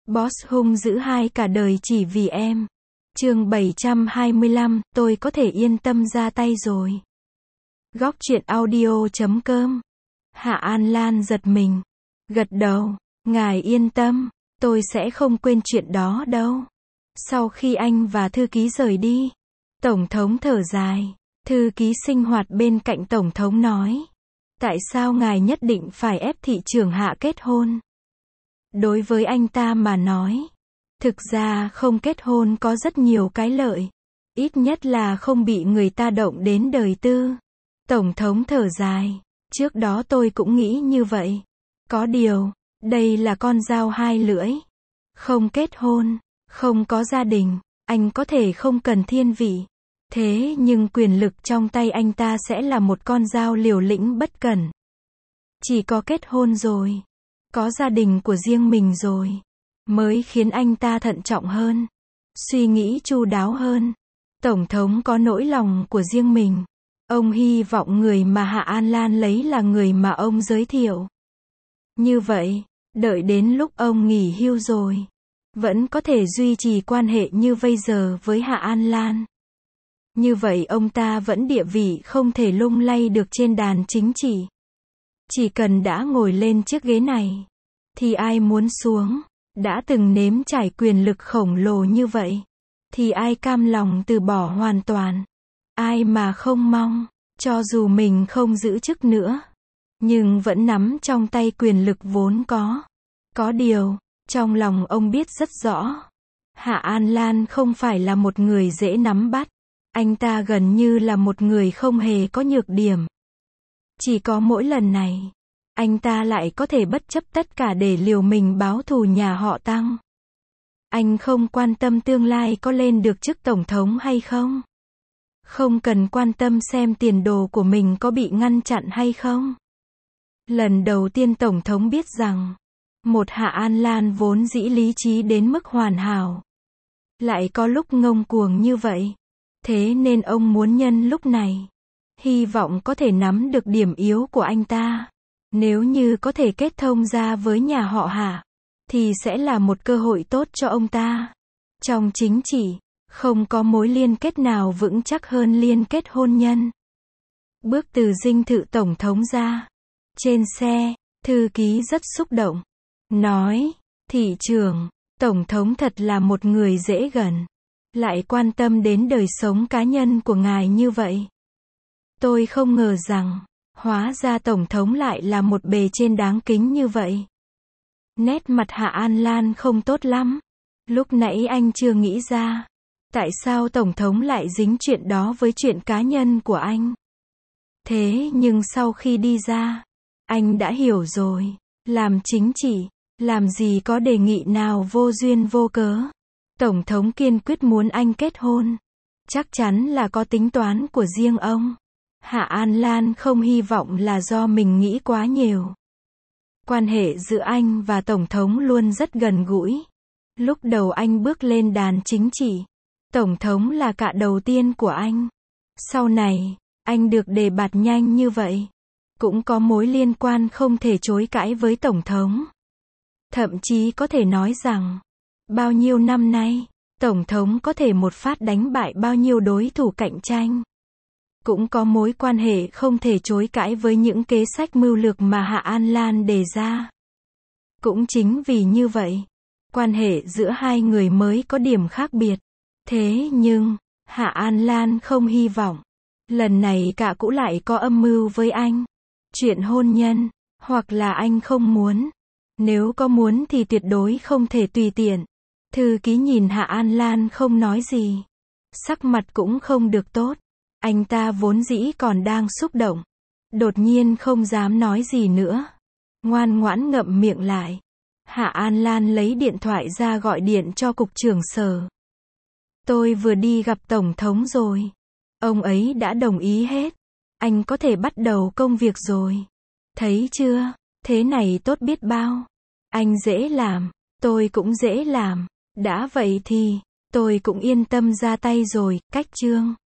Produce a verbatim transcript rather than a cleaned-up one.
Boss hung dữ hai cả đời chỉ vì em. Chương bảy trăm hai mươi lăm, tôi có thể yên tâm ra tay rồi. Góc truyện audio chấm com. Hạ An Lan giật mình. Gật đầu, ngài yên tâm, tôi sẽ không quên chuyện đó đâu. Sau khi anh và thư ký rời đi, Tổng thống thở dài. Thư ký sinh hoạt bên cạnh Tổng thống nói. Tại sao ngài nhất định phải ép thị trưởng Hạ kết hôn? Đối với anh ta mà nói, thực ra không kết hôn có rất nhiều cái lợi. Ít nhất là không bị người ta động đến đời tư. Tổng thống thở dài. Trước đó tôi cũng nghĩ như vậy. Có điều, đây là con dao hai lưỡi. Không kết hôn, không có gia đình, anh có thể không cần thiên vị. Thế nhưng quyền lực trong tay anh ta sẽ là một con dao liều lĩnh bất cẩn. Chỉ có kết hôn rồi, có gia đình của riêng mình rồi, mới khiến anh ta thận trọng hơn, suy nghĩ chu đáo hơn. Tổng thống có nỗi lòng của riêng mình. Ông hy vọng người mà Hạ An Lan lấy là người mà ông giới thiệu. Như vậy, đợi đến lúc ông nghỉ hưu rồi, vẫn có thể duy trì quan hệ như bây giờ với Hạ An Lan. Như vậy ông ta vẫn địa vị không thể lung lay được trên đàn chính trị. Chỉ cần đã ngồi lên chiếc ghế này, thì ai muốn xuống, đã từng nếm trải quyền lực khổng lồ như vậy, thì ai cam lòng từ bỏ hoàn toàn. Ai mà không mong, cho dù mình không giữ chức nữa, nhưng vẫn nắm trong tay quyền lực vốn có. Có điều, trong lòng ông biết rất rõ, Hạ An Lan không phải là một người dễ nắm bắt. Anh ta gần như là một người không hề có nhược điểm. Chỉ có mỗi lần này, anh ta lại có thể bất chấp tất cả để liều mình báo thù nhà họ Tăng. Anh không quan tâm tương lai có lên được chức tổng thống hay không. Không cần quan tâm xem tiền đồ của mình có bị ngăn chặn hay không. Lần đầu tiên tổng thống biết rằng, một Hạ An Lan vốn dĩ lý trí đến mức hoàn hảo, lại có lúc ngông cuồng như vậy. Thế nên ông muốn nhân lúc này, hy vọng có thể nắm được điểm yếu của anh ta. Nếu như có thể kết thông ra với nhà họ Hạ, thì sẽ là một cơ hội tốt cho ông ta. Trong chính trị, không có mối liên kết nào vững chắc hơn liên kết hôn nhân. Bước từ dinh thự tổng thống ra. Trên xe, thư ký rất xúc động. Nói, thị trưởng, tổng thống thật là một người dễ gần. Lại quan tâm đến đời sống cá nhân của ngài như vậy. Tôi không ngờ rằng, hóa ra tổng thống lại là một bề trên đáng kính như vậy. Nét mặt Hạ An Lan không tốt lắm. Lúc nãy anh chưa nghĩ ra, tại sao tổng thống lại dính chuyện đó với chuyện cá nhân của anh. Thế nhưng sau khi đi ra, anh đã hiểu rồi. Làm chính trị, làm gì có đề nghị nào vô duyên vô cớ. Tổng thống kiên quyết muốn anh kết hôn. Chắc chắn là có tính toán của riêng ông. Hạ An Lan không hy vọng là do mình nghĩ quá nhiều. Quan hệ giữa anh và Tổng thống luôn rất gần gũi. Lúc đầu anh bước lên đàn chính trị, Tổng thống là cạ đầu tiên của anh. Sau này, anh được đề bạt nhanh như vậy, cũng có mối liên quan không thể chối cãi với Tổng thống. Thậm chí có thể nói rằng, bao nhiêu năm nay, Tổng thống có thể một phát đánh bại bao nhiêu đối thủ cạnh tranh. Cũng có mối quan hệ không thể chối cãi với những kế sách mưu lược mà Hạ An Lan đề ra. Cũng chính vì như vậy, quan hệ giữa hai người mới có điểm khác biệt. Thế nhưng, Hạ An Lan không hy vọng, lần này cạ cũ lại có âm mưu với anh. Chuyện hôn nhân, hoặc là anh không muốn. Nếu có muốn thì tuyệt đối không thể tùy tiện. Thư ký nhìn Hạ An Lan không nói gì. Sắc mặt cũng không được tốt. Anh ta vốn dĩ còn đang xúc động. Đột nhiên không dám nói gì nữa. Ngoan ngoãn ngậm miệng lại. Hạ An Lan lấy điện thoại ra gọi điện cho cục trưởng sở. Tôi vừa đi gặp Tổng thống rồi. Ông ấy đã đồng ý hết. Anh có thể bắt đầu công việc rồi. Thấy chưa? Thế này tốt biết bao. Anh dễ làm. Tôi cũng dễ làm. Đã vậy thì, tôi cũng yên tâm ra tay rồi. Cách chương